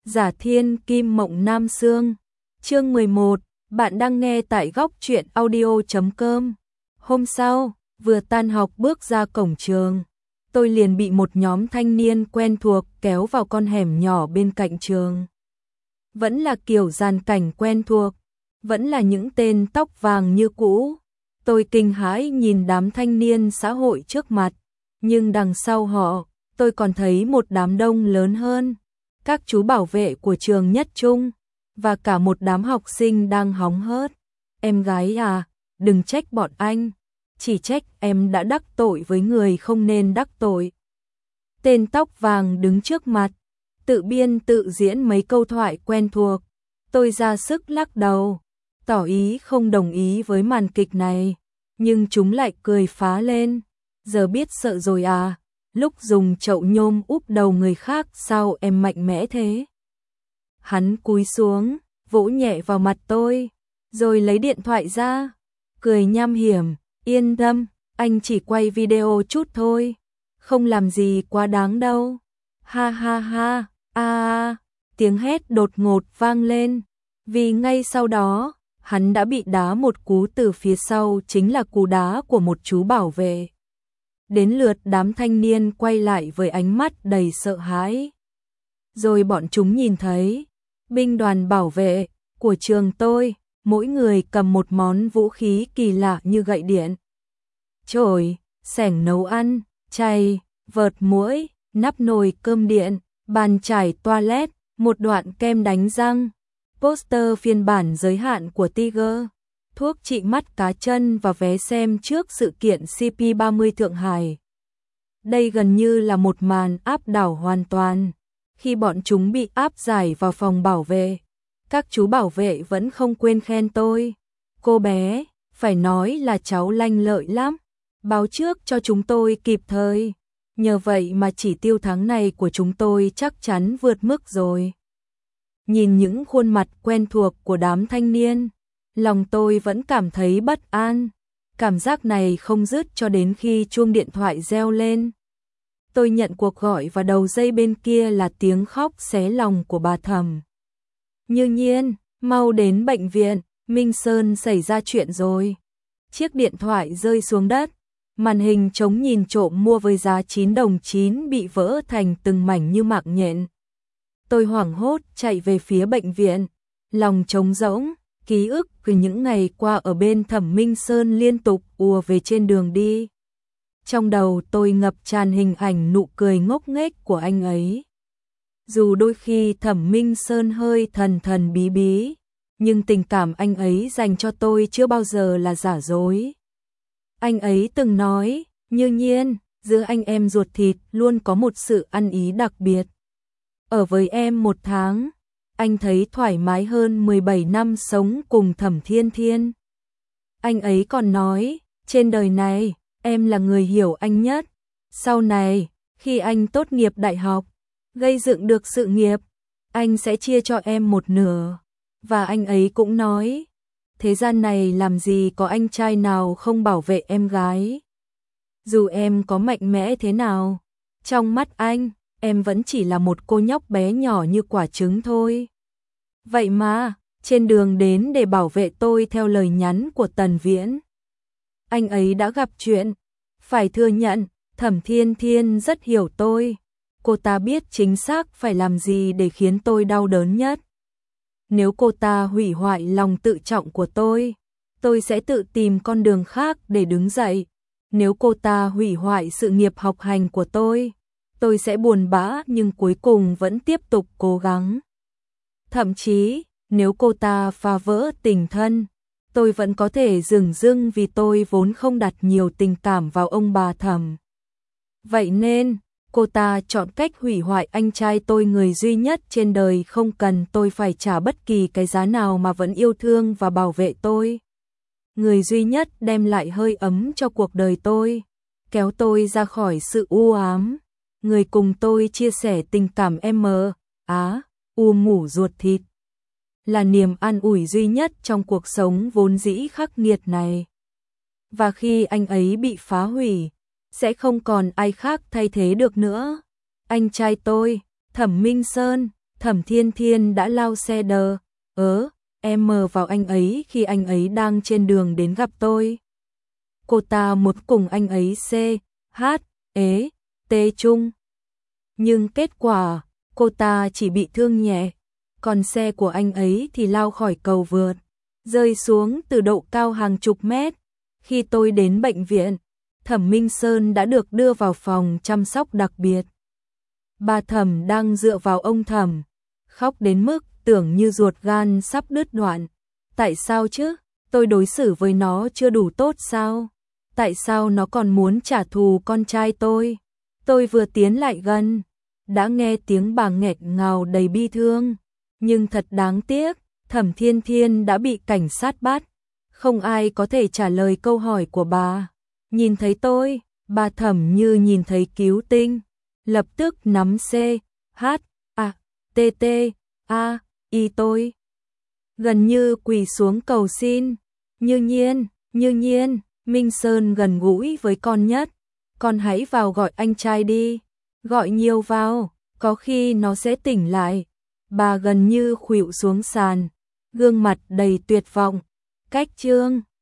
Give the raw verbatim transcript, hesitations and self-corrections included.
Giả Thiên Kim Mộng Nam Xương. Chương mười một, bạn đang nghe tại góc truyện audio chấm com. Hôm sau, vừa tan học bước ra cổng trường, tôi liền bị một nhóm thanh niên quen thuộc kéo vào con hẻm nhỏ bên cạnh trường. Vẫn là kiểu dàn cảnh quen thuộc, vẫn là những tên tóc vàng như cũ. Tôi kinh hãi nhìn đám thanh niên xã hội trước mặt, nhưng đằng sau họ, tôi còn thấy một đám đông lớn hơn. Các chú bảo vệ của trường Nhất Trung, và cả một đám học sinh đang hóng hớt. Em gái à, đừng trách bọn anh, chỉ trách em đã đắc tội với người không nên đắc tội. Tên tóc vàng đứng trước mặt, tự biên tự diễn mấy câu thoại quen thuộc. Tôi ra sức lắc đầu, tỏ ý không đồng ý với màn kịch này, nhưng chúng lại cười phá lên. Giờ biết sợ rồi à, lúc dùng chậu nhôm úp đầu người khác sao em mạnh mẽ thế? Hắn cúi xuống, vỗ nhẹ vào mặt tôi, rồi lấy điện thoại ra, cười nham hiểm, yên tâm, anh chỉ quay video chút thôi, không làm gì quá đáng đâu. Ha ha ha, a a, tiếng hét đột ngột vang lên, vì ngay sau đó, hắn đã bị đá một cú từ phía sau, chính là cú đá của một chú bảo vệ. Đến lượt đám thanh niên quay lại với ánh mắt đầy sợ hãi. Rồi bọn chúng nhìn thấy, binh đoàn bảo vệ của trường tôi, mỗi người cầm một món vũ khí kỳ lạ như gậy điện, chổi, xẻng nấu ăn, chày, vợt muỗi, nắp nồi cơm điện, bàn chải toilet, một đoạn kem đánh răng, poster phiên bản giới hạn của Tiger, thuốc trị mắt cá chân và vé xem trước sự kiện xê pê ba mươi Thượng Hải. Đây gần như là một màn áp đảo hoàn toàn. Khi bọn chúng bị áp giải vào phòng bảo vệ, các chú bảo vệ vẫn không quên khen tôi. Cô bé, phải nói là cháu lanh lợi lắm, báo trước cho chúng tôi kịp thời. Nhờ vậy mà chỉ tiêu tháng này của chúng tôi chắc chắn vượt mức rồi. Nhìn những khuôn mặt quen thuộc của đám thanh niên, lòng tôi vẫn cảm thấy bất an. Cảm giác này không dứt cho đến khi chuông điện thoại reo lên. Tôi nhận cuộc gọi và đầu dây bên kia là tiếng khóc xé lòng của bà Thẩm. Như Nhiên, mau đến bệnh viện, Minh Sơn xảy ra chuyện rồi. Chiếc điện thoại rơi xuống đất, màn hình trống nhìn trộm mua với giá chín đồng chín bị vỡ thành từng mảnh như mạng nhện. Tôi hoảng hốt chạy về phía bệnh viện, lòng trống rỗng, ký ức từ những ngày qua ở bên Thẩm Minh Sơn liên tục ùa về trên đường đi. Trong đầu tôi ngập tràn hình ảnh nụ cười ngốc nghếch của anh ấy. Dù đôi khi Thẩm Minh Sơn hơi thần thần bí bí, nhưng tình cảm anh ấy dành cho tôi chưa bao giờ là giả dối. Anh ấy từng nói, Như Nhiên, giữa anh em ruột thịt luôn có một sự ăn ý đặc biệt. Ở với em một tháng, anh thấy thoải mái hơn mười bảy năm sống cùng Thẩm Thiên Thiên. Anh ấy còn nói, trên đời này, em là người hiểu anh nhất. Sau này, khi anh tốt nghiệp đại học, gây dựng được sự nghiệp, anh sẽ chia cho em một nửa. Và anh ấy cũng nói, thế gian này làm gì có anh trai nào không bảo vệ em gái. Dù em có mạnh mẽ thế nào, trong mắt anh, em vẫn chỉ là một cô nhóc bé nhỏ như quả trứng thôi. Vậy mà, trên đường đến để bảo vệ tôi theo lời nhắn của Tần Viễn, anh ấy đã gặp chuyện. Phải thừa nhận, Thẩm Thiên Thiên rất hiểu tôi. Cô ta biết chính xác phải làm gì để khiến tôi đau đớn nhất. Nếu cô ta hủy hoại lòng tự trọng của tôi, tôi sẽ tự tìm con đường khác để đứng dậy. Nếu cô ta hủy hoại sự nghiệp học hành của tôi, tôi sẽ buồn bã nhưng cuối cùng vẫn tiếp tục cố gắng. Thậm chí, nếu cô ta phá vỡ tình thân, tôi vẫn có thể dửng dưng vì tôi vốn không đặt nhiều tình cảm vào ông bà Thẩm. Vậy nên, cô ta chọn cách hủy hoại anh trai tôi, người duy nhất trên đời không cần tôi phải trả bất kỳ cái giá nào mà vẫn yêu thương và bảo vệ tôi. Người duy nhất đem lại hơi ấm cho cuộc đời tôi, kéo tôi ra khỏi sự u ám. Người cùng tôi chia sẻ tình cảm em mờ, á, u mủ ruột thịt. Là niềm an ủi duy nhất trong cuộc sống vốn dĩ khắc nghiệt này. Và khi anh ấy bị phá hủy, sẽ không còn ai khác thay thế được nữa. Anh trai tôi, Thẩm Minh Sơn, Thẩm Thiên Thiên đã lao xe đờ, ớ, em mờ vào anh ấy khi anh ấy đang trên đường đến gặp tôi. Cô ta muốn cùng anh ấy C, H, ế, T chung. Nhưng kết quả, cô ta chỉ bị thương nhẹ, còn xe của anh ấy thì lao khỏi cầu vượt, rơi xuống từ độ cao hàng chục mét. Khi tôi đến bệnh viện, Thẩm Minh Sơn đã được đưa vào phòng chăm sóc đặc biệt. Bà Thẩm đang dựa vào ông Thẩm, khóc đến mức tưởng như ruột gan sắp đứt đoạn. Tại sao chứ? Tôi đối xử với nó chưa đủ tốt sao? Tại sao nó còn muốn trả thù con trai tôi? Tôi vừa tiến lại gần, đã nghe tiếng bà nghẹt ngào đầy bi thương. Nhưng thật đáng tiếc, Thẩm Thiên Thiên đã bị cảnh sát bắt. Không ai có thể trả lời câu hỏi của bà. Nhìn thấy tôi, bà Thẩm như nhìn thấy cứu tinh. Lập tức nắm C, H, A, T, T, A, Y tôi. Gần như quỳ xuống cầu xin. Như Nhiên, Như Nhiên, Minh Sơn gần gũi với con nhất. Con hãy vào gọi anh trai đi. Gọi nhiều vào, có khi nó sẽ tỉnh lại. Bà gần như khuỵu xuống sàn, gương mặt đầy tuyệt vọng. Cách Trương